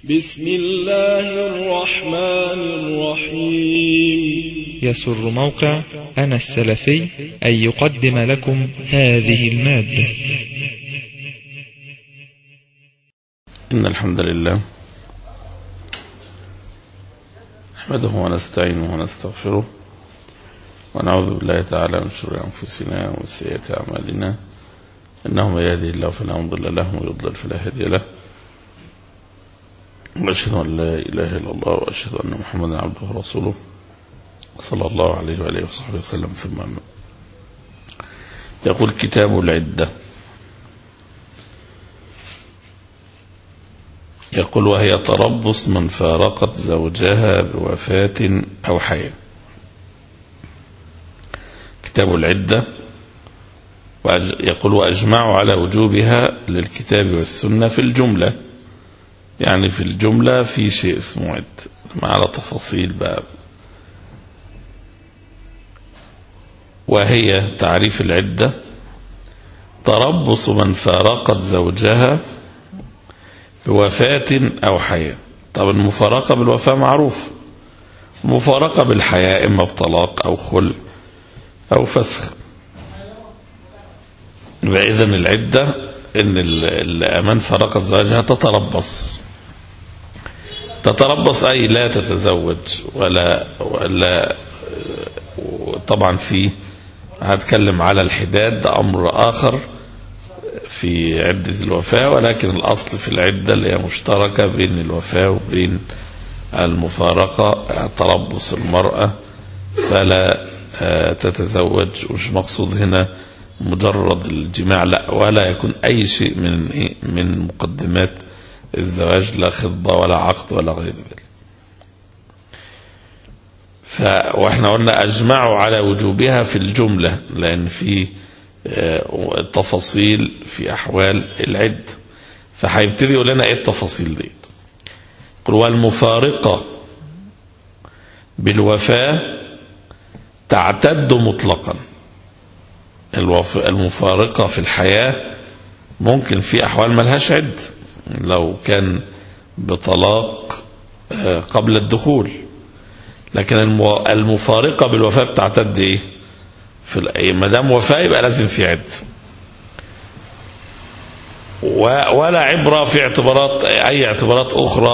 بسم الله الرحمن الرحيم. يسر موقع أنا السلفي أن يقدم لكم هذه المادة. إن الحمد لله نحمده ونستعينه ونستغفره ونعوذ بالله تعالى من شرور أنفسنا ومن سيئات أعمالنا، إنه من يهده الله فلا مضل له ومن يضلل فلا هادي له، وأشهد أن لا إله إلا الله وأشهد أن محمدا عبده ورسوله صلى الله عليه وآله وصحبه وسلم. ثم أما يقول كتاب العدة، يقول: وهي تربص من فارقت زوجها بوفاة أو حياة. كتاب العدة يقول: وأجمعوا على وجوبها للكتاب والسنة في الجملة، يعني في الجملة في شيء اسمه عدة على تفاصيل باب. وهي تعريف العدة: تربص من فارقت زوجها بوفاة أو حياة. طب المفارقة بالوفاة معروف، المفارقة بالحياة إما بطلاق أو خلع أو فسخ. فإذن العدة إن من فارقت زوجها تتربص أي لا تتزوج ولا طبعا في هتكلم على الحداد، ده أمر آخر في عدة الوفاة، ولكن الأصل في العدة اللي هي مشتركة بين الوفاة وبين المفارقة تربص المرأة فلا تتزوج. ومش مقصود هنا مجرد الجماع، لا، ولا يكون أي شيء من مقدمات الزواج، لا خطبة ولا عقد ولا غير ذلك. واحنا قلنا أجمعوا على وجوبها في الجملة، لأن في تفاصيل في أحوال العد، فهيبتدي يقول لنا إيه التفاصيل دي. يقول: والمفارقة بالوفاة تعتد مطلقا. المفارقة في الحياة ممكن في أحوال ملهاش عد، لو كان بطلاق قبل الدخول، لكن المفارقة بالوفاة بتعتد ايه؟ ما دام وفاة يبقى لازم في عد، ولا عبرة في اعتبارات أي اعتبارات أخرى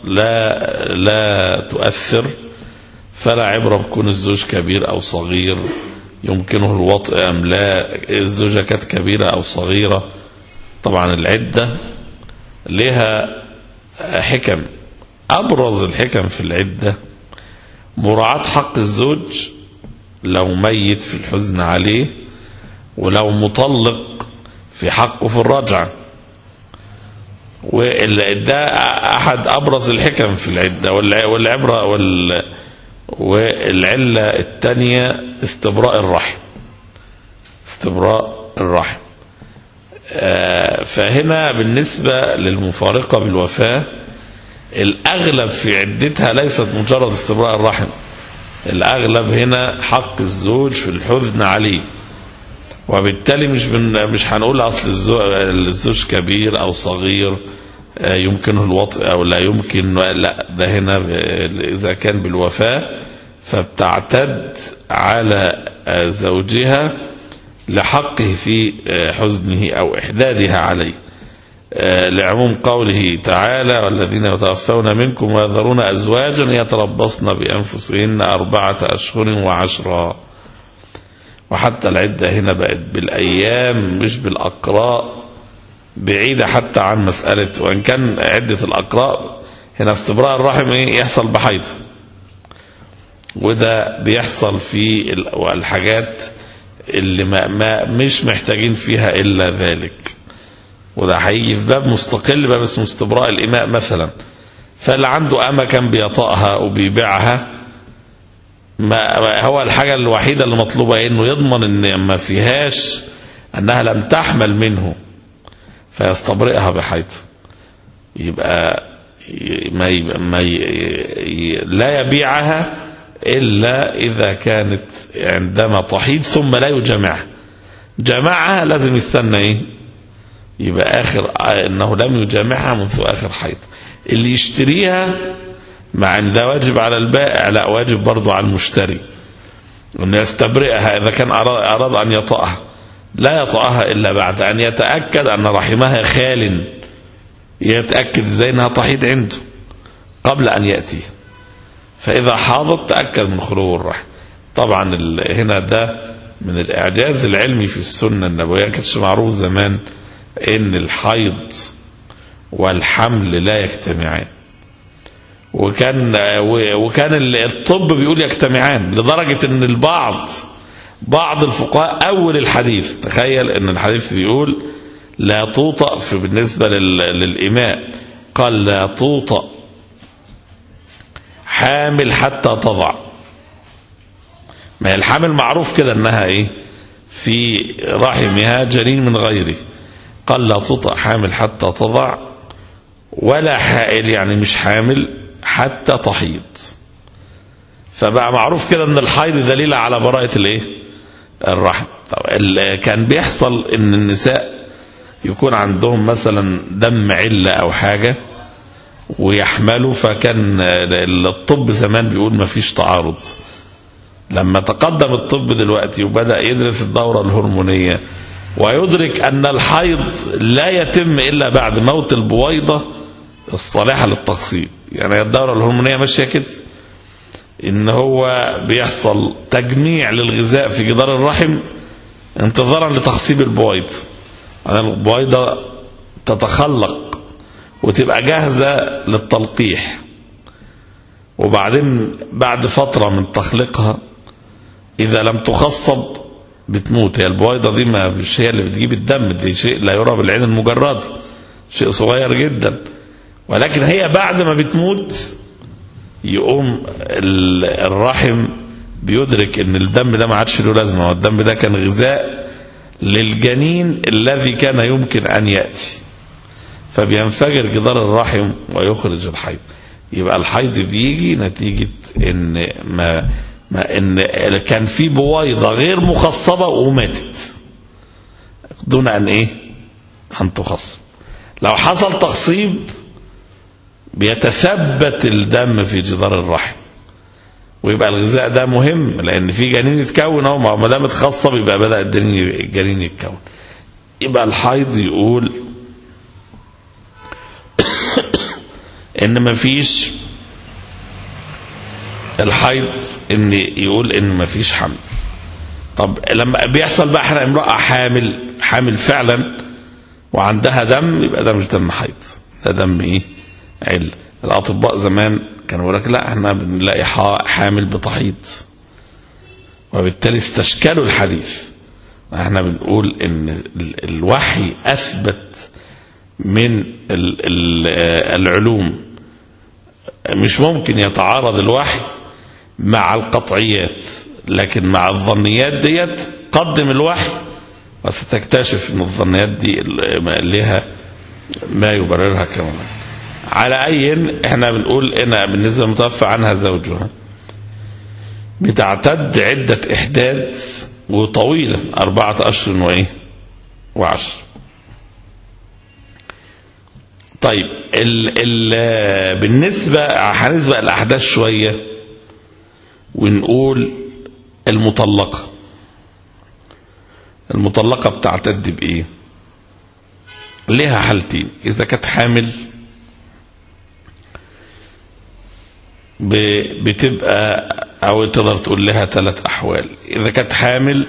لا تؤثر. فلا عبرة بكون الزوج كبير أو صغير يمكنه الوطء أم لا، الزوجة كانت كبيرة أو صغيرة. طبعا العدة لها حكم، أبرز الحكم في العدة مراعاة حق الزوج لو ميت في الحزن عليه، ولو مطلق في حقه في الرجعة. وده أحد أبرز الحكم في العدة. والعبرة والعلة الثانية استبراء الرحم. فهنا بالنسبة للمفارقة بالوفاة الأغلب في عدتها ليست مجرد استبراء الرحم، الأغلب هنا حق الزوج في الحزن عليه. وبالتالي مش هنقول أصل الزوج كبير أو صغير يمكنه الوطء أو لا يمكن، لا، ده هنا إذا كان بالوفاة فبتعتد على زوجها لحقه في حزنه أو إحدادها عليه، لعموم قوله تعالى: والذين يتوفون منكم ويذرون أزواجا يتربصن بأنفسهن 4 أشهر وعشرا. وحتى العدة هنا بقت بالأيام مش بالأقراء، بعيدة حتى عن مسألة، وإن كان عدة الأقراء هنا استبراء الرحم يحصل بحيض، وده بيحصل في الحاجات اللي ما مش محتاجين فيها إلا ذلك. وده هيجي في باب مستقل، باب اسمه استبراء الإماء مثلا. فاللي عنده أمة كان بيطأها وبيبيعها، ما هو الحاجة الوحيدة اللي مطلوبة إنه يضمن إن ما فيهاش أنها لم تحمل منه فيستبرئها بحيض. يبقى لا يبيعها إلا إذا كانت عندما تحيض ثم لا يجمعها. جمعها لازم يستنى يبقى آخر أنه لم يجامعها منذ آخر حيض. اللي يشتريها مع أن ده واجب على البائع، لا واجب برضو على المشتري أن يستبرئها إذا كان أراد أن يطأها، لا يطأها إلا بعد أن يتأكد أن رحمها خال. يتأكد إزاي أنها تحيض عنده قبل أن يأتي، فإذا حاضت تأكد من خلو الرحم. طبعا هنا ده من الإعجاز العلمي في السنة النبوية. كانش معروف زمان إن الحيض والحمل لا يجتمعان، وكان الطب بيقول يجتمعان، لدرجة إن بعض الفقهاء أول الحديث، تخيل إن الحديث بيقول لا توطأ بالنسبة للإماء، قال لا توطأ حامل حتى تضع. ما الحامل معروف كده انها ايه في رحمها جنين من غيره، قال لا تطأ حامل حتى تضع ولا حائل، يعني مش حامل حتى تحيض. فبقى معروف كده ان الحيض دليل على براءة الايه الرحم. كان بيحصل ان النساء يكون عندهم مثلا دم علة او حاجة ويحملوا، فكان الطب زمان بيقول ما فيش تعارض. لما تقدم الطب دلوقتي وبدأ يدرس الدورة الهرمونية ويدرك أن الحيض لا يتم إلا بعد موت البويضة الصالحة للتخصيب، يعني الدورة الهرمونية ماشية كده، إن هو بيحصل تجميع للغذاء في جدار الرحم انتظارا لتخصيب البويضة. يعني البويضة تتخلق وتبقى جاهزة للتلقيح، وبعدين بعد فترة من تخليقها إذا لم تخصب بتموت. هي البويضة دي مش هي اللي بتجيب الدم، دي شيء لا يرى بالعين المجرد، شيء صغير جدا، ولكن هي بعد ما بتموت يقوم الرحم بيدرك ان الدم ده ما عادش له لازمة، والدم ده كان غذاء للجنين الذي كان يمكن أن يأتي، فبينفجر جدار الرحم ويخرج الحيض. يبقى الحيض بيجي نتيجة ان كان في بويضة غير مخصبة وماتت دون ان تخصب. لو حصل تخصيب بيتثبت الدم في جدار الرحم، ويبقى الغذاء ده مهم لان في جنين يتكون اهو، ما دام اتخصب يبقى بدأ الجنين يتكون. يبقى الحيض يقول ان مفيش الحيض، ان يقول ان مفيش حمل. طب لما بيحصل بقى احنا امرأة حامل فعلا وعندها دم، يبقى ده مش دم حيض، ده دم عل. الاطباء زمان كانوا يقول لك لا احنا بنلاقي حامل بتحيض، وبالتالي استشكلوا الحديث. احنا بنقول ان الوحي اثبت من العلوم، مش ممكن يتعارض الوحي مع القطعيات، لكن مع الظنيات ديت قدم الوحي، وستكتشف ان الظنيات دي لها ما يبررها كمان. على اي احنا بنقول ان بالنسبة للمتوفى عنها زوجها بتعتد عدة احداث وطويلة 4 أشهر و10. طيب بالنسبة هنسبق الأحداث شوية ونقول المطلقة بتعتد بإيه؟ لها حالتين. إذا كانت حامل بتبقى أو تقدر تقول لها 3 أحوال. إذا كانت حامل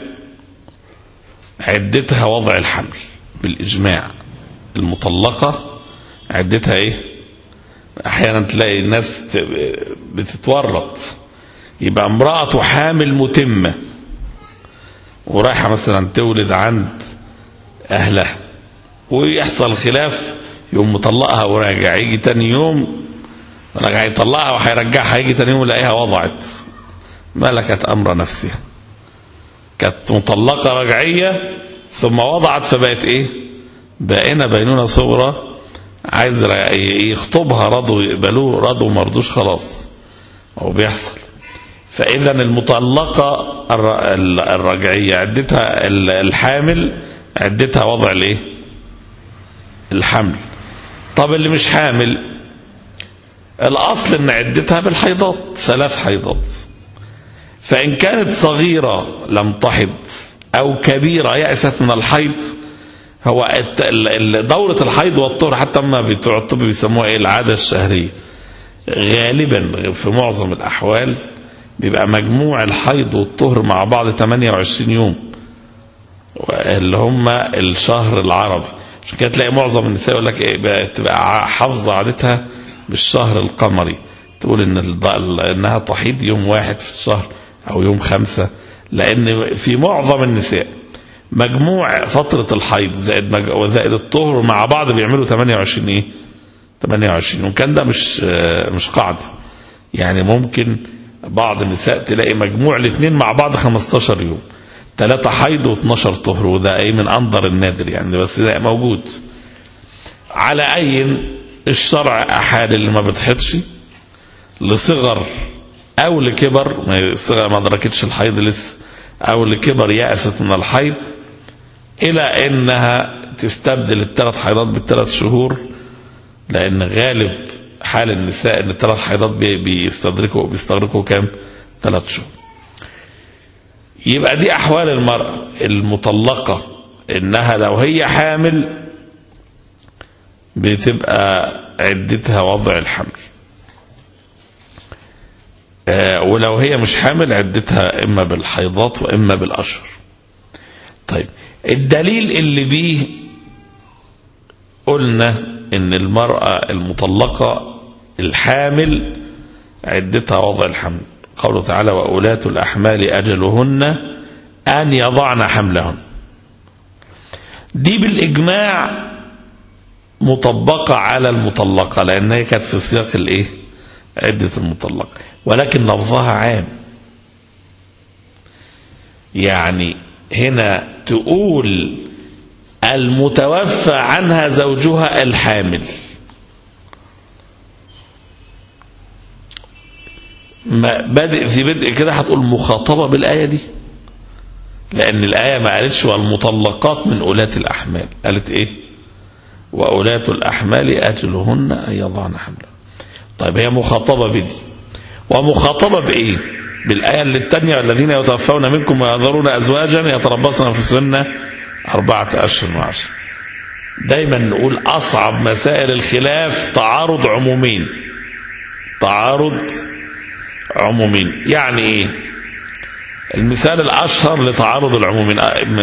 عدتها وضع الحمل بالإجماع. المطلقة عدتها أحيانا تلاقي الناس بتتورط، يبقى امرأة حامل متمة ورايحة مثلا تولد عند أهلها ويحصل خلاف، يوم مطلقها وراجع، يجي تاني يوم راجع يطلقها وهيرجعها، يجي تاني يوم يلاقيها وضعت، ملكت أمر نفسها. كانت مطلقة رجعية ثم وضعت فبقت بائنة بينونة صغرى، عايز يخطبها، رضوا يقبلوه، رضوا مرضوش خلاص، أو بيحصل. فإذا المطلقة الرجعية عدتها، الحامل عدتها وضع الحمل. طب اللي مش حامل الأصل إن عدتها بالحيضات 3 حيضات، فإن كانت صغيرة لم تحض أو كبيرة يأست من الحيض، هو دورة الحيض والطهر حتى ما بتوع الطب بيسموها العادة الشهرية، غالبا في معظم الأحوال بيبقى مجموع الحيض والطهر مع بعض 28 يوم اللي هم الشهر العربي. عشان كده تلاقي معظم النساء يقول لك تبقى حافظة عادتها بالشهر القمري، تقول إنها تحيض يوم 1 في الشهر أو يوم 5، لأن في معظم النساء مجموع فترة الحيض زائد الطهر مع بعض بيعملوا 28 وكان ده مش قاعدة. يعني ممكن بعض النساء تلاقي مجموع الاثنين مع بعض 15 يوم، 3 حيض و12 طهر، وده من أنظر النادر يعني، بس ده موجود. على أي الشرع أحال اللي ما بتحضش لصغر أو لكبر، الصغر ما دركتش الحيض لسه، أو لكبر يأست من الحيض، إلى أنها تستبدل ال3 حيضات بال3 شهور، لأن غالب حال النساء أن ال3 حيضات بيستغرقوا كام؟ 3 شهور. يبقى دي أحوال المرأة المطلقة، إنها لو هي حامل بتبقى عدتها وضع الحمل، ولو هي مش حامل عدتها إما بالحيضات وإما بالأشهر. طيب الدليل اللي بيه قلنا إن المرأة المطلقة الحامل عدتها وضع الحمل، قوله تعالى وأولاة الأحمال أجلهن أن يضعن حملهن. دي بالإجماع مطبقة على المطلقة، لأنها كانت في سياق الإيه؟ عدة المطلقة، ولكن لفظها عام. يعني هنا تقول المتوفى عنها زوجها الحامل، في بدء كده هتقول مخاطبة بالآية دي، لأن الآية ما قالتش والمطلقات من أولاة الأحمال، قالت إيه؟ وأولاة الأحمال أجلهن أن يضعن حملهن. طيب هي مخاطبة بدي، ومخاطبة بإيه؟ بالآية اللي الثانية والذين يتوفون منكم ويذرون أزواجا يتربصن أنفسهن 4 أشهر وعشرة. دايما نقول أصعب مسائل الخلاف تعارض عمومين. يعني إيه؟ المثال الأشهر لتعارض العمومين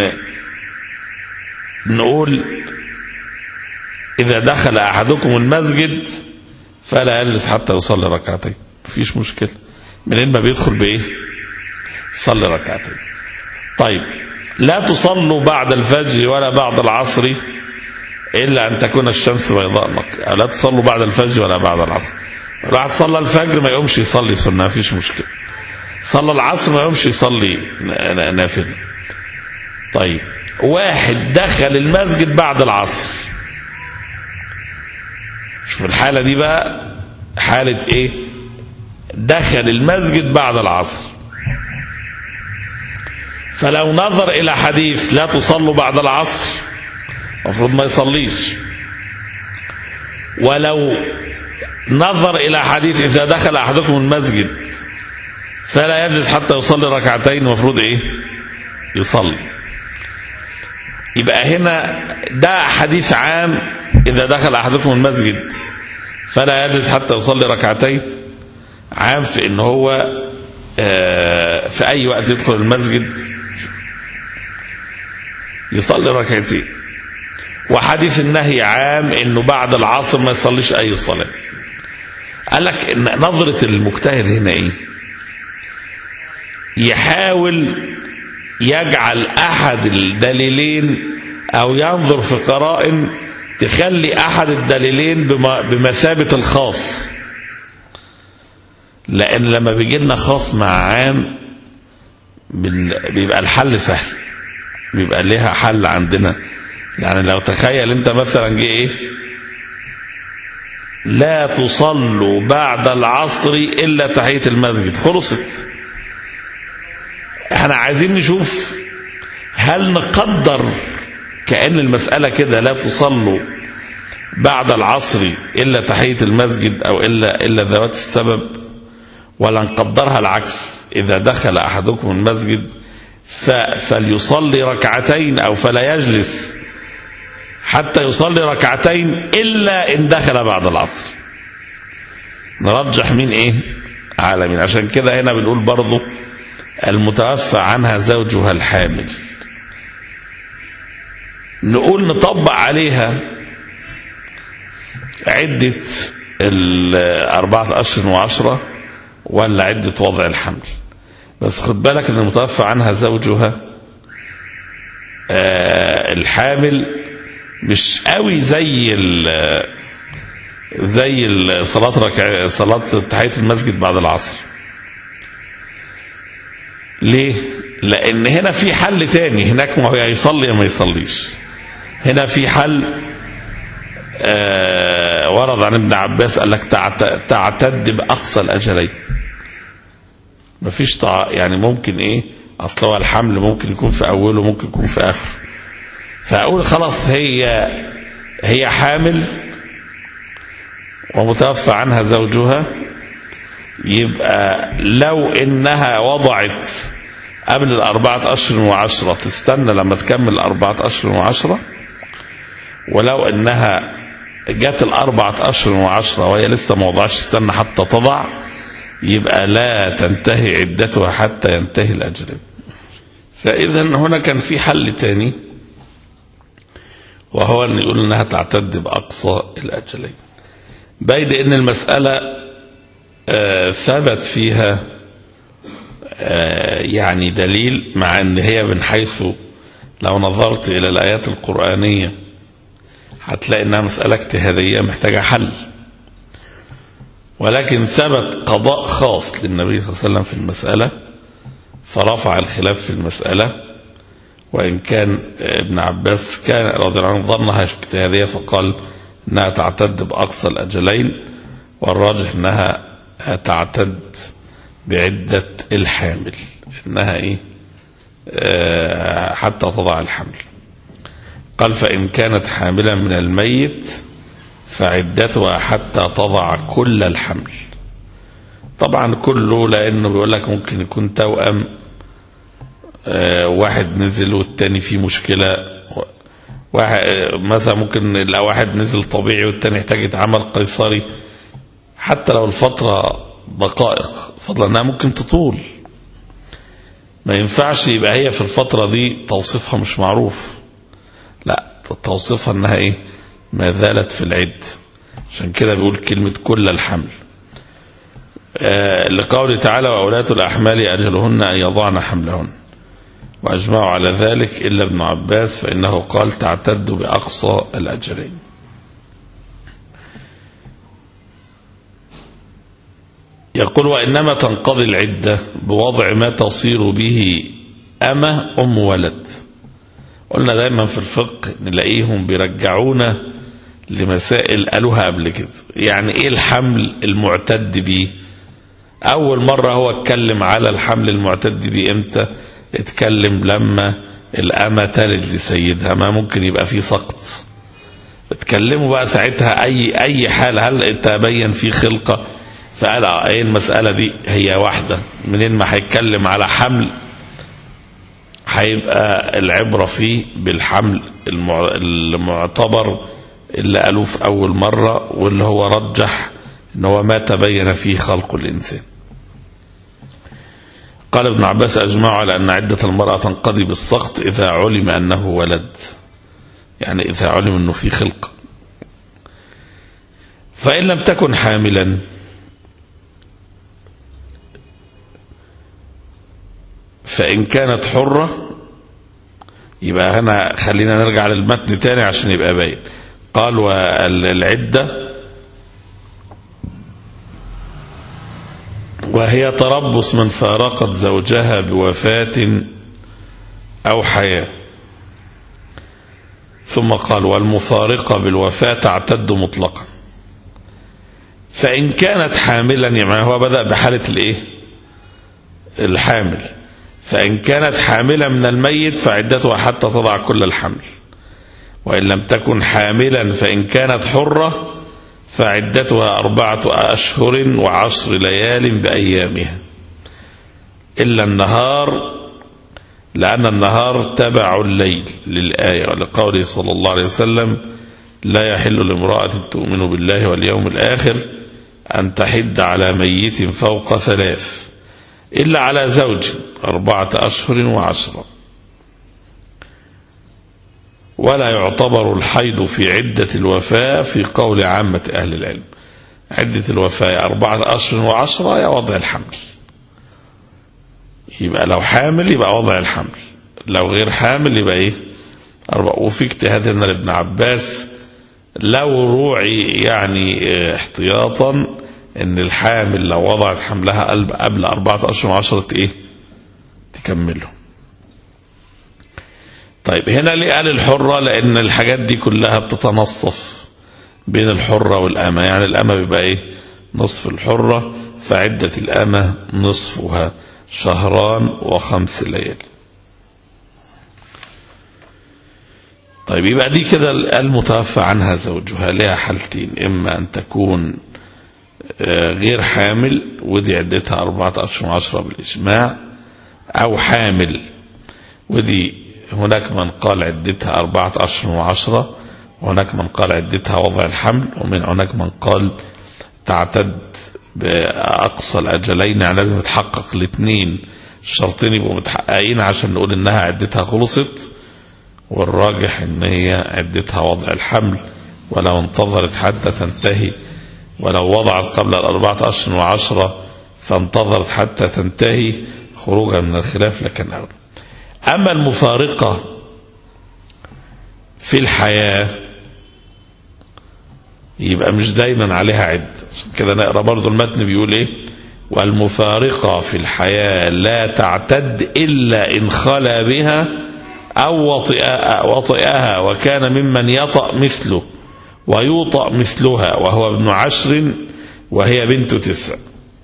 نقول إذا دخل أحدكم المسجد فلا يجلس حتى يصلي ركعتين، مفيش مشكلة، منين ما بيدخل بإيه؟ يصلي ركعتين. طيب لا تصلوا بعد الفجر ولا بعد العصر إلا أن تكون الشمس بيضاء نقية. لا تصلوا بعد الفجر ولا بعد العصر. راح تصلى الفجر ما يقومش يصلي سنة، مفيش مشكلة. صلى العصر ما يقومش يصلي نافل. طيب واحد دخل المسجد بعد العصر، شوف الحالة دي بقى حالة ايه؟ دخل المسجد بعد العصر، فلو نظر الى حديث لا تصلوا بعد العصر المفروض ما يصليش، ولو نظر الى حديث اذا دخل احدكم المسجد فلا يجلس حتى يصلي ركعتين المفروض ايه؟ يصلي. يبقى هنا ده حديث عام، إذا دخل أحدكم المسجد فلا يجلس حتى يصلي ركعتين، عام في إن هو في أي وقت يدخل المسجد يصلي ركعتين. وحديث النهي عام إنه بعد العصر ما يصليش أي صلاة. قال لك إن نظرة المجتهد هنا إيه؟ يحاول يجعل أحد الدليلين أو ينظر في قرائن تخلي أحد الدليلين بمثابة الخاص، لأن لما بيجي لنا خاص مع عام بيبقى الحل سهل، بيبقى لها حل عندنا. يعني لو تخيل أنت مثلا جه إيه؟ لا تصلوا بعد العصر إلا تحية المسجد، خلصت. احنا عايزين نشوف هل نقدر كأن المسألة كده لا تصلوا بعد العصر إلا تحية المسجد أو إلا ذوات السبب، ولا نقدرها العكس، إذا دخل أحدكم المسجد فليصلي ركعتين أو فلا يجلس حتى يصلي ركعتين إلا إن دخل بعد العصر. نرجح من إيه؟ على مين؟ عشان كده هنا بنقول برضو المتوفى عنها زوجها الحامل، نقول نطبق عليها عدة 4 أشهر و10 ولا عدة وضع الحمل. بس خد بالك ان المتوفى عنها زوجها الحامل مش قوي زي صلاة تحية المسجد بعد العصر. ليه؟ لان هنا في حل تاني، هناك ما هو يصلي ما يصليش، هنا في حل ورد عن ابن عباس قال لك تعتد بأقصى الأجلين. مفيش يعني ممكن ايه، اصل هو الحمل ممكن يكون في اوله ممكن يكون في اخره، فاقول خلاص هي حامل ومتوفى عنها زوجها، يبقى لو انها وضعت قبل 4 أشهر و10 تستنى لما تكمل 4 أشهر و10، ولو انها جات 4 أشهر و10 وهي لسه ما وضعش تستنى حتى تضع، يبقى لا تنتهي عدتها حتى ينتهي الأجل. فإذا هنا كان في حل تاني، وهو أن يقول أنها تعتد بأقصى الأجلين، بيد أن المسألة ثبت فيها يعني دليل، مع أن هي من حيث لو نظرت إلى الآيات القرآنية هتلاقي أنها مسألة اجتهادية محتاجة حل، ولكن ثبت قضاء خاص للنبي صلى الله عليه وسلم في المسألة فرفع الخلاف في المسألة. وإن كان ابن عباس كان رضي الله عنه ظنها اجتهادية فقال أنها تعتد بأقصى الأجلين، والراجح أنها تعتد بعدة الحامل، أنها إيه حتى تضع الحمل. قال فإن كانت حاملا من الميت فعدتها حتى تضع كل الحمل. طبعا كله لأنه بيقول لك ممكن يكون توأم، واحد نزل والتاني فيه مشكلة، واحد مثلا ممكن لا واحد نزل طبيعي والتاني يحتاج يتعمل قيصري، حتى لو الفترة دقائق فضلا انها ممكن تطول، ما ينفعش يبقى هي في الفترة دي توصيفها مش معروف، لا توصيفها انها ايه ما زالت في العد. عشان كده بيقول كلمة كل الحمل لقوله تعالى وأولاة الأحمال أجلهن أن يضعن حملهن، وأجمعوا على ذلك إلا ابن عباس فإنه قال تعتد بأقصى الأجلين. يقول وإنما تنقضي العدة بوضع ما تصير به أم ولد. قلنا دايما في الفقه نلاقيهم بيرجعونا لمسائل قالوها قبل كده. يعني ايه الحمل المعتد به؟ اول مرة هو اتكلم على الحمل المعتد به امتى؟ اتكلم لما الأمة تلد لسيدها، ما ممكن يبقى فيه سقط. اتكلموا بقى ساعتها اي حال هل تبين في خلقة، فقال ايه المسألة دي هي واحدة، منين ما هيتكلم على حمل هيبقى العبرة فيه بالحمل المعتبر اللي قالوه في أول مرة، واللي هو رجح إن هو ما تبين فيه خلق الإنسان. قال ابن عباس أجمعوا على أن عدة المرأة تنقضي بالسقط إذا علم أنه ولد، يعني إذا علم أنه فيه خلق. فإن لم تكن حاملا فإن كانت حرة، يبقى هنا خلينا نرجع للمتن تاني عشان يبقى باين. قال والعدة وهي تربص من فارقت زوجها بوفاة أو حياة. ثم قال والمفارقة بالوفاة تعتد مطلقا. فإن كانت حاملا، يعني هو بدأ بحالة الايه الحامل، فإن كانت حاملة من الميت فعدتها حتى تضع كل الحمل. وإن لم تكن حاملا فإن كانت حرة فعدتها 4 أشهر و10 ليال بأيامها إلا النهار، لأن النهار تبع الليل للآية، ولقوله صلى الله عليه وسلم: لا يحل لامرأة تؤمن بالله واليوم الآخر أن تحد على ميت فوق 3 إلا على زوج 4 أشهر و10. ولا يعتبر الحيض في عدة الوفاة في قول عامة أهل العلم. عدة الوفاة 4 أشهر و10 يا وضع الحمل، يبقى لو حامل يبقى وضع الحمل، لو غير حامل يبقى ايه 4. وفي اجتهاد لنا لابن عباس لو روعي يعني احتياطا ان الحامل لو وضعت حملها قبل 4 أشهر و10 ايه تكمله. طيب هنا ليه قال الحرة؟ لان الحاجات دي كلها بتتنصف بين الحرة والأمة، يعني الأمة بيبقى ايه نصف الحرة، فعدة الأمة نصفها 2 و5 ليالي. طيب يبقى دي كده المتوفى عنها زوجها لها حالتين: إما أن تكون غير حامل ودي عدتها 4 أشهر و10 بالإجماع، أو حامل ودي هناك من قال عدتها 4 أشهر و10، وهناك من قال عدتها وضع الحمل، ومن هناك من قال تعتد بأقصى الأجلين، يعني لازم يتحقق الاثنين، الشرطين يبقوا متحققين عشان نقول إنها عدتها خلصت. والراجح إن هي عدتها وضع الحمل، ولو انتظرت حتى تنتهي، ولو وضعت قبل 4 أشهر و10 فانتظرت حتى تنتهي خروجا من الخلاف لكن أولى. أما المفارقة في الحياة يبقى مش دايما عليها عد، عشان كده نقرأ برضو المتن بيقول ايه: والمفارقة في الحياة لا تعتد إلا إن خلا بها أو وطئها وكان ممن يطأ مثله ويوطأ مثلها وهو ابن 10 وهي بنت 9.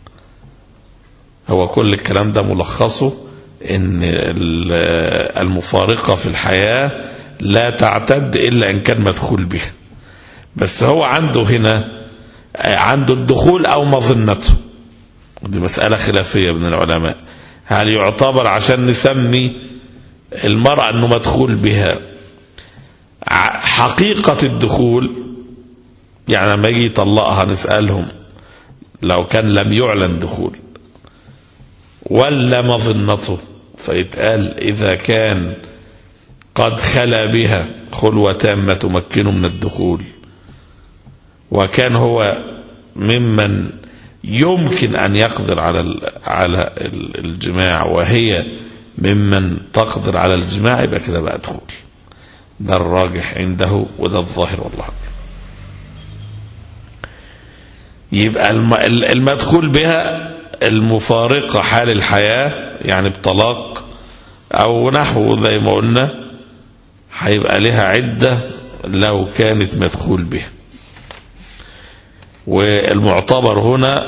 هو كل الكلام ده ملخصه إن المفارقة في الحياة لا تعتد إلا إن كان مدخول بها، بس هو عنده هنا عنده الدخول أو مظنته، دي مسألة خلافية بين العلماء. هل يعتبر عشان نسمي المرأة أنه مدخول بها حقيقة الدخول، يعني لما يجي يطلقها نسألهم لو كان لم يعلن دخول، ولا مظنته، فيتقال إذا كان قد خلا بها خلوة تامة تمكنه من الدخول، وكان هو ممن يمكن أن يقدر على الجماع وهي ممن تقدر على الجماع، يبقى كده بقى دخول. ده الراجح عنده وده الظاهر والله. يبقى المدخول بها المفارقة حال الحياة يعني بطلاق أو نحو زي ما قلنا، هيبقى لها عدة لو كانت مدخول بها. والمعتبر هنا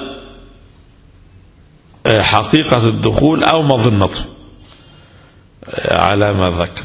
حقيقة الدخول أو مظنته على ما ذكر.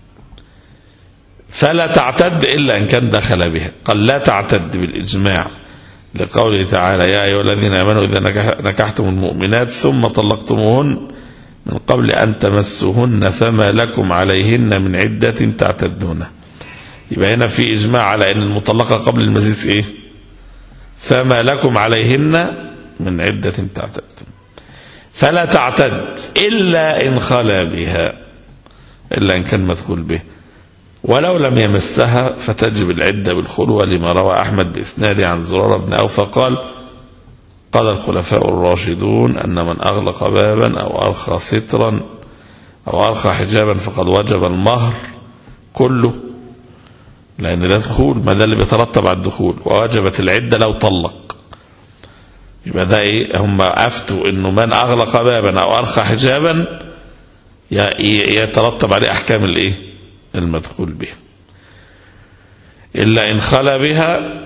فلا تعتد إلا إن كان دخل بها، قال لا تعتد بالإجماع لقوله تعالى: يا أيها الذين آمنوا إذا نكحتم المؤمنات ثم طلقتموهن من قبل أن تمسوهن فما لكم عليهن من عدة تعتدونها. يبقى هنا في إجماع على أن المطلقة قبل المسيس إيه؟ فما لكم عليهن من عدة تعتدون. فلا تعتد إلا إن خلا بها، إلا إن كان مدخول به، ولو لم يمسها فتجب العدة بالخلوة، لما روى أحمد بإسناده عن زرارة بن أوفى قال الخلفاء الراشدون أن من أغلق بابا أو أرخى سترا أو أرخى حجابا فقد وجب المهر كله، لأن ده دخول، ما ده اللي بيترتب على الدخول، ووجبت العدة لو طلق. يبقى ده إيه؟ هم أفتوا إنه من أغلق بابا أو أرخى حجابا يترتب عليه أحكام الإيه؟ المدخول به، إلا إن خلا بها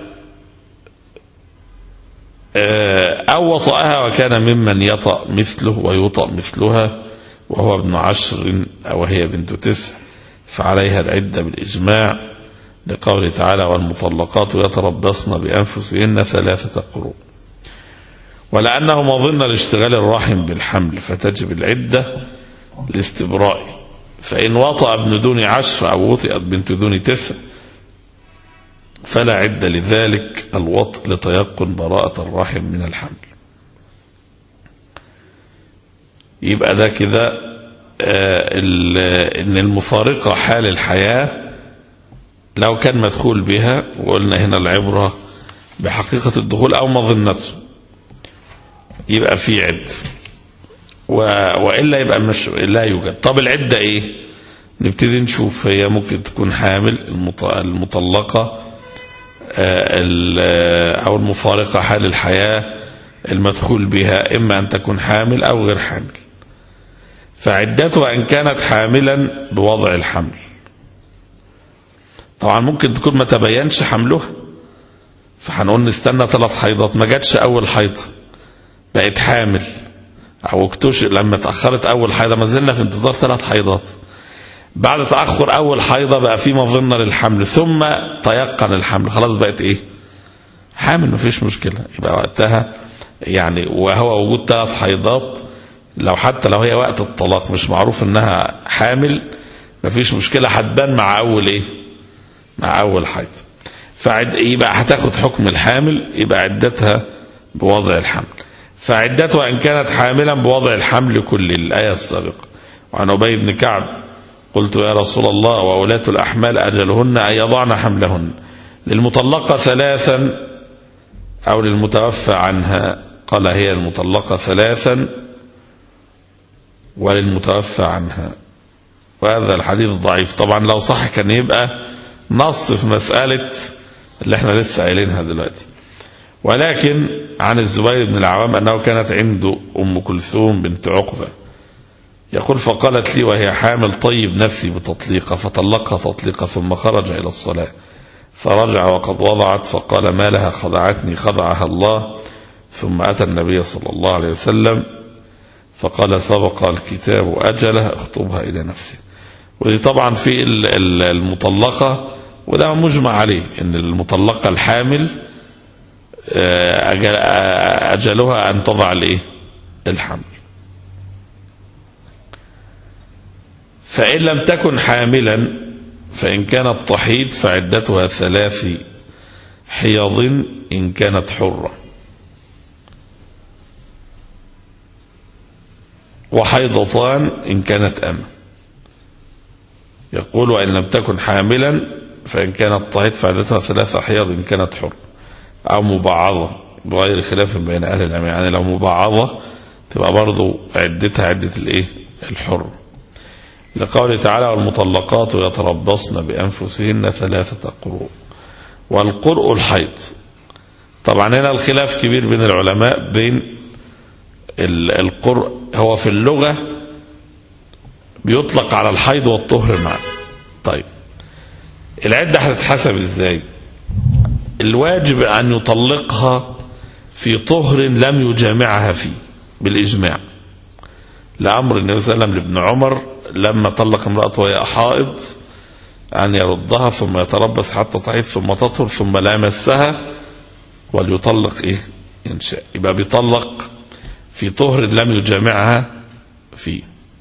أو وطأها وكان ممن يطأ مثله ويطأ مثلها وهو ابن 10 أو هي بنت 9 فعليها العدة بالإجماع، لقوله تعالى والمطلقات يتربصن بأنفسهن 3 قروء. ولأنه مظنة لاشتغال الرحم بالحمل فتجب العدة لاستبراء، فإن وطأ ابن دون 10 أو وطئت بنت دون 9 فلا عدة لذلك الوطء لتيقن براءة الرحم من الحمل. يبقى ده كده إن المفارقة حال الحياة لو كان مدخول بها، وقلنا هنا العبرة بحقيقة الدخول أو مظنته، يبقى في عد، وإلا يبقى مش لا يوجد. طب العدة إيه؟ نبتدي نشوف. هي ممكن تكون حامل المطلقة أو المفارقة حال الحياة المدخول بها، إما أن تكون حامل أو غير حامل، فعدتها إن كانت حاملا بوضع الحمل. طبعا ممكن تكون ما تبينش حملها، فهنقول نستنى 3 حيضات، ما جاتش أول حيض بقت حامل، أو اكتشف لما تأخرت أول حيضة، ما زلنا في انتظار 3 حيضات، بعد تأخر أول حيضة بقى في مظنة للحمل، ثم تيقن الحمل، خلاص بقت إيه؟ حامل، مفيش مشكلة. يبقى وقتها يعني وهو وجود 3 حيضات، حتى لو هي وقت الطلاق مش معروف انها حامل، مفيش مشكلة، هتبان مع اول ايه؟ مع اول حيض، يبقى هتاخد حكم الحامل، يبقى عدتها بوضع الحمل. فعدتها ان كانت حاملا بوضع الحمل كل الآية السابقة. وعن أبي بن كعب قلت يا رسول الله وأولاة الأحمال أجلهن أن يضعن حملهن للمطلقة 3 أو للمتوفى عنها؟ قال هي المطلقة 3 وللمتوفى عنها. وهذا الحديث ضعيف. طبعا لو صح كان يبقى نص في مسألة اللي احنا لسه قايلينها دلوقتي. ولكن عن الزبير بن العوام أنه كانت عنده أم كلثوم بنت عقبة يقول فقالت لي وهي حامل طيب نفسي بتطليقة، فطلقها تطليقة ثم خرج إلى الصلاة فرجع وقد وضعت، فقال ما لها خدعتني خدعها الله. ثم أتى النبي صلى الله عليه وسلم فقال سبق الكتاب أجله اخطبها إلى نفسه. ودي طبعا في المطلقة، وده مجمع عليه ان المطلقة الحامل أجلها أن تضع الحمل. فإن لم تكن حاملا فإن كانت تحيض فعدتها 3 حيض إن كانت حرة، وحيضتان إن كانت أمة. يقول وإن لم تكن حاملا فإن كانت تحيض فعدتها 3 حيض إن كانت حرة أو مبعضة بغير خلاف بين أهل العلم. يعني لو مبعضة تبقى برضو عدتها عدة الحر، لقوله تعالى والمطلقات يتربصن بأنفسهن 3 قروء. والقرء الحيض. طبعا هنا الخلاف كبير بين العلماء بين القرء، هو في اللغة بيطلق على الحيض والطهر معا. طيب العدة هتتحسب ازاي؟ الواجب أن يطلقها في طهر لم يجامعها فيه بالإجماع، لأمر النبي صلى الله عليه وسلم لابن عمر لما طلق امرأته وهي حائض أن يردها ثم يتربص حتى تحيض ثم تطهر ثم لا يمسها وليطلق إن شاء. يبقى بيطلق في طهر لم يجامعها فيه.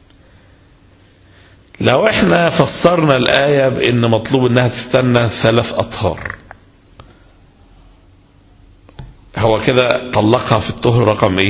لو احنا فسرنا الآية بأن مطلوب أنها تستنى 3 أطهار، هو كده طلقها في الطهر رقم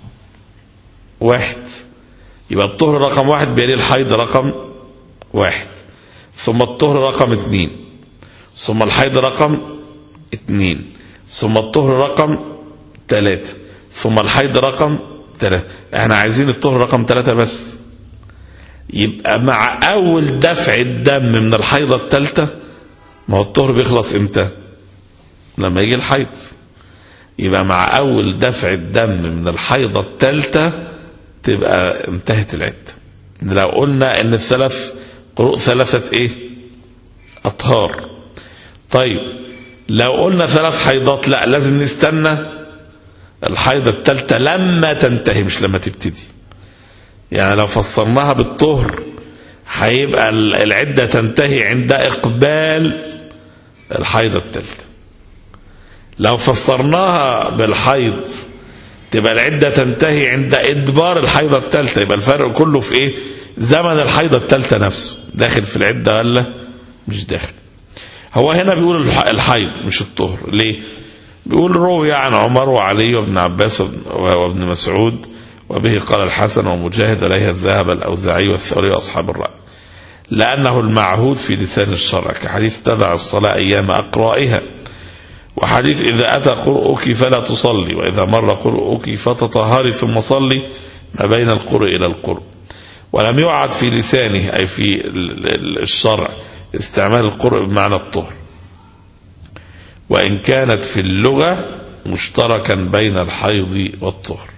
1. يبقى الطهر رقم 1 بيليه الحيض رقم 1، ثم الطهر رقم 2، ثم الحيض رقم 2، ثم الطهر رقم 3، ثم الحيض رقم 3. احنا عايزين الطهر رقم 3 بس. يبقى مع اول دفع الدم من الحيضة الثالثة، ما هو الطهر بيخلص امتى؟ لما يجي الحيض. يبقى مع اول دفع الدم من الحيضة الثالثة تبقى انتهت العدة. لو قلنا ان ال3 قروء 3 اطهار. طيب لو قلنا 3 حيضات، لا لازم نستنى الحيضة الثالثة لما تنتهي مش لما تبتدي. يعني لو فسرناها بالطهر هيبقى العدة تنتهي عند إقبال الحيضة الثالثة. لو فسرناها بالحيض تبقى العدة تنتهي عند إدبار الحيضة الثالثة. يبقى الفرق كله في إيه؟ زمن الحيضة الثالثة نفسه داخل في العدة ولا مش داخل. هو هنا بيقول الحيض مش الطهر. ليه؟ بيقول روي عن عمر وعلي وابن عباس وابن مسعود وبه قال الحسن ومجاهد عليها الذهب الأوزاعي والثوري وأصحاب الرأي، لأنه المعهود في لسان الشرع، كحديث تدع الصلاة أيام أقرائها، وحديث إذا أتى قرؤك فلا تصلي، وإذا مر قرؤك فتطهري ثم صلي ما بين القرء إلى القرء. ولم يعد في لسانه أي في الشرع استعمال القرء بمعنى الطهر، وإن كانت في اللغة مشتركا بين الحيض والطهر.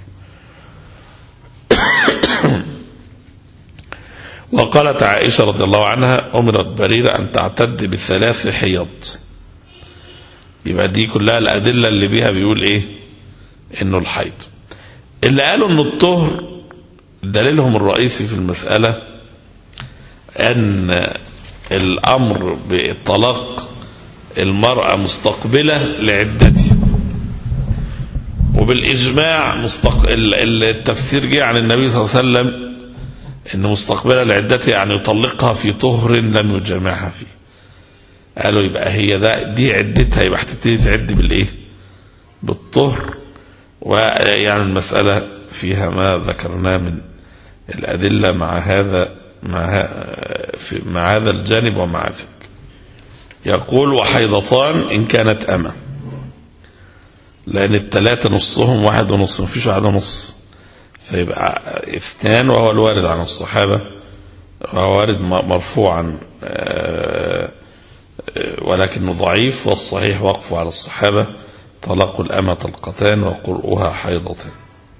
وقالت عائشة رضي الله عنها أمرت بريرة أن تعتد بثلاث حيض. يبقى دي كلها الأدلة اللي بيها بيقول إيه؟ إنه الحيض. اللي قالوا إنه الطهر دليلهم الرئيسي في المسألة أن الأمر بطلاق المرأة مستقبلة لعدتها، وبالإجماع التفسير جاء عن النبي صلى الله عليه وسلم إن مستقبلة لعدتها يعني يطلقها في طهر لم يجامعها فيه. قالوا يبقى هي دي عدتها، يبقى هتبتدي تعد بالإيه؟ بالطهر. ويعني المسألة فيها ما ذكرناه من الأدلة مع هذا الجانب ومع ذلك. يقول وحيضتان إن كانت أمة، لأن الثلاثة نصهم 1.5، مفيش 1.5، فيبقى 2، وهو الوارد عن الصحابة، وهو وارد مرفوعا ولكنه ضعيف، والصحيح وقفه على الصحابة طلاق الأمة طلقتان وقرؤها حيضتان.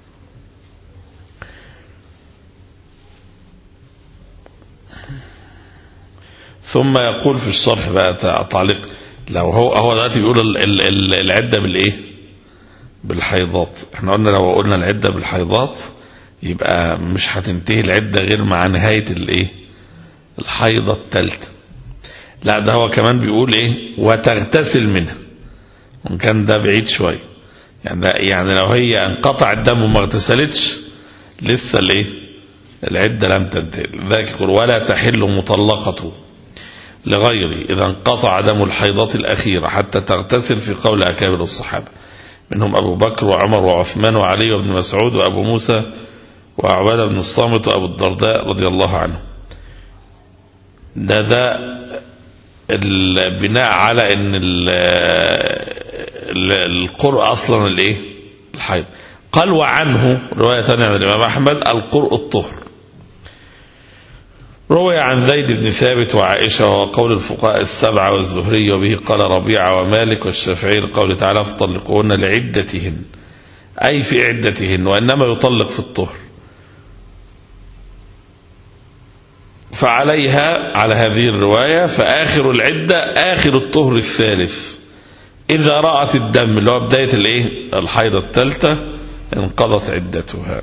ثم يقول في الشرح بقى تعليق، لو هو دلوقتي بيقول العدة بالإيه؟ بالحيضات. احنا قلنا العدة بالحيضات يبقى مش هتنتهي العدة غير مع نهاية الإيه؟ الحيضة الثالثة. لا، ده هو كمان بيقول إيه؟ وتغتسل منها، وإن كان ده بعيد شوية. يعني لو هي انقطع الدم وما اغتسلتش لسه الإيه؟ العدة لم تنتهي. ذلك يقول ولا تحل مطلقة لغيري إذا انقطع دم الحيضات الأخيرة حتى تغتسل، في قول أكابر الصحابة منهم أبو بكر وعمر وعثمان وعلي وابن مسعود وأبو موسى وعبادة بن الصامت وأبو الدرداء رضي الله عنه. ده البناء على أن القرء أصلا الإيه؟ الحيض. قال وعنه رواية ثانية عن الإمام أحمد القرء الطهر. روي عن زيد بن ثابت وعائشة وقول الفقهاء السبعة والزهري، وبه قال ربيعة ومالك والشافعي لقوله تعالى فطلقوهن لعدتهن، أي في عدتهن، وإنما يطلق في الطهر. فعليها على هذه الرواية فآخر العدة آخر الطهر الثالث، إذا رأت الدم اللي هو بداية الحيضة الثالثة انقضت عدتها.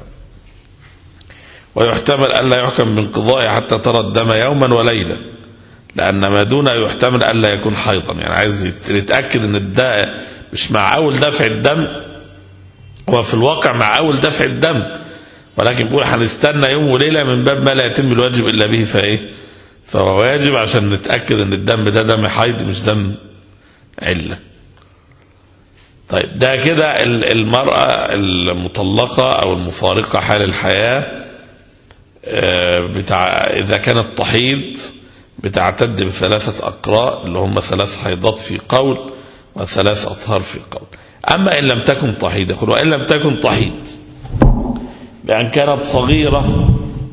ويحتمل ألا يحكم بانقضاء حتى ترى الدم يوما وليلة، لأن ما دون يحتمل ألا يكون حيضا. يعني عايز يتأكد أن الداء مش مع أول دفع الدم، هو في الواقع مع أول دفع الدم، ولكن بيقول هنستنى يوم وليلة من باب ما لا يتم الواجب إلا به فهو واجب عشان نتأكد أن الدم ده دم حيض مش دم علة. طيب ده كده المرأة المطلقة أو المفارقة حال الحياة إذا كانت تحيض بتعتد بثلاثة أقراء اللي هم 3 حيضات في قول و3 أطهار في قول. أما إن لم تكن تحيض، يقول وإن لم تكن تحيض بأن كانت صغيرة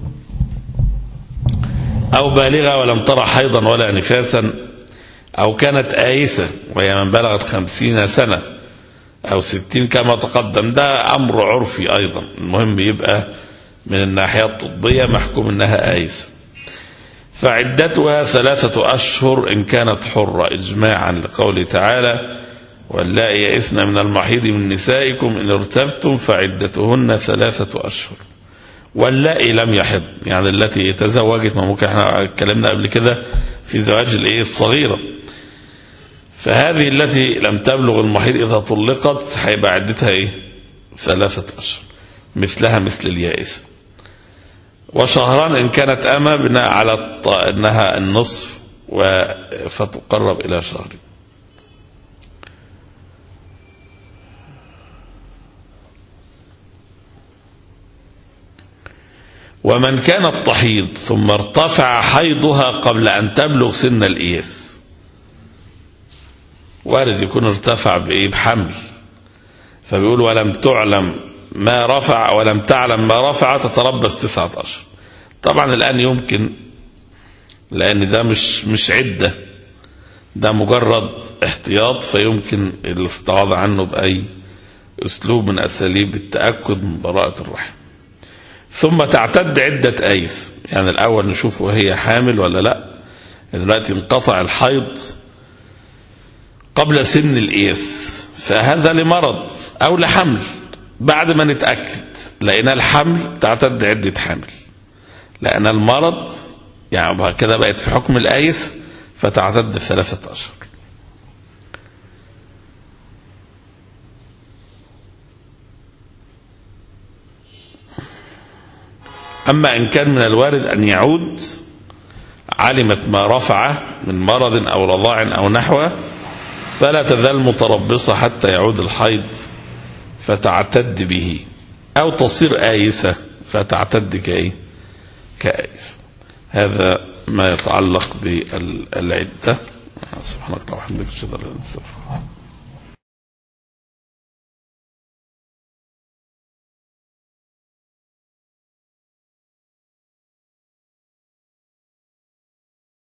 أو بالغة ولم ترى حيضا ولا نفاسا، أو كانت آيسة وهي من بلغت 50 سنة أو 60 كما تقدم، ده أمر عرفي أيضا. المهم يبقى من الناحية الطبية محكوم أنها آيسة، فعدتها 3 أشهر إن كانت حرة إجماعا، لقوله تعالى واللائي يئسن من المحيض من نسائكم إن ارتبتم فعدتهن 3 أشهر. واللائي لم يحض يعني التي تزوجت، ما ممكن احنا اتكلمنا قبل كده في زواج الصغيرة، فهذه التي لم تبلغ المحيض إذا طلقت هيبقى عدتها إيه؟ 3 أشهر، مثلها مثل اليائسة. وشهران إن كانت أما بناء على أنها النصف فتقرب إلى شهر. ومن كانت تحيض ثم ارتفع حيضها قبل أن تبلغ سن الإياس، وارد يكون ارتفع بإيه؟ بحمل، فبيقول ولم تعلم ما رفع ولم تعلم ما رفع تتربص 9 أشهر. طبعا الآن يمكن، لأن ده مش عدة، ده مجرد احتياط، فيمكن الاستعاضة عنه بأي أسلوب من أساليب التأكد من براءة الرحم. ثم تعتد عدة أيس، يعني الأول نشوف وهي حامل ولا لا. دلوقتي انقطع الحيض قبل سن الإياس، فهذا لمرض أو لحمل. بعد ما نتأكد لقينا الحمل تعتد عدة حامل، لأن المرض يعني كده بقت في حكم الآيس فتعتد 3 أشهر. أما إن كان من الوارد أن يعود، علمت ما رفع من مرض أو رضاع أو نحوه، فلا تزال متربصة حتى يعود الحيض فتعتد به، أو تصير آيسة فتعتد كآيسة. هذا ما يتعلق بالعدة. سبحانك اللهم وبحمدك أشهد أن لا إله إلا أنت.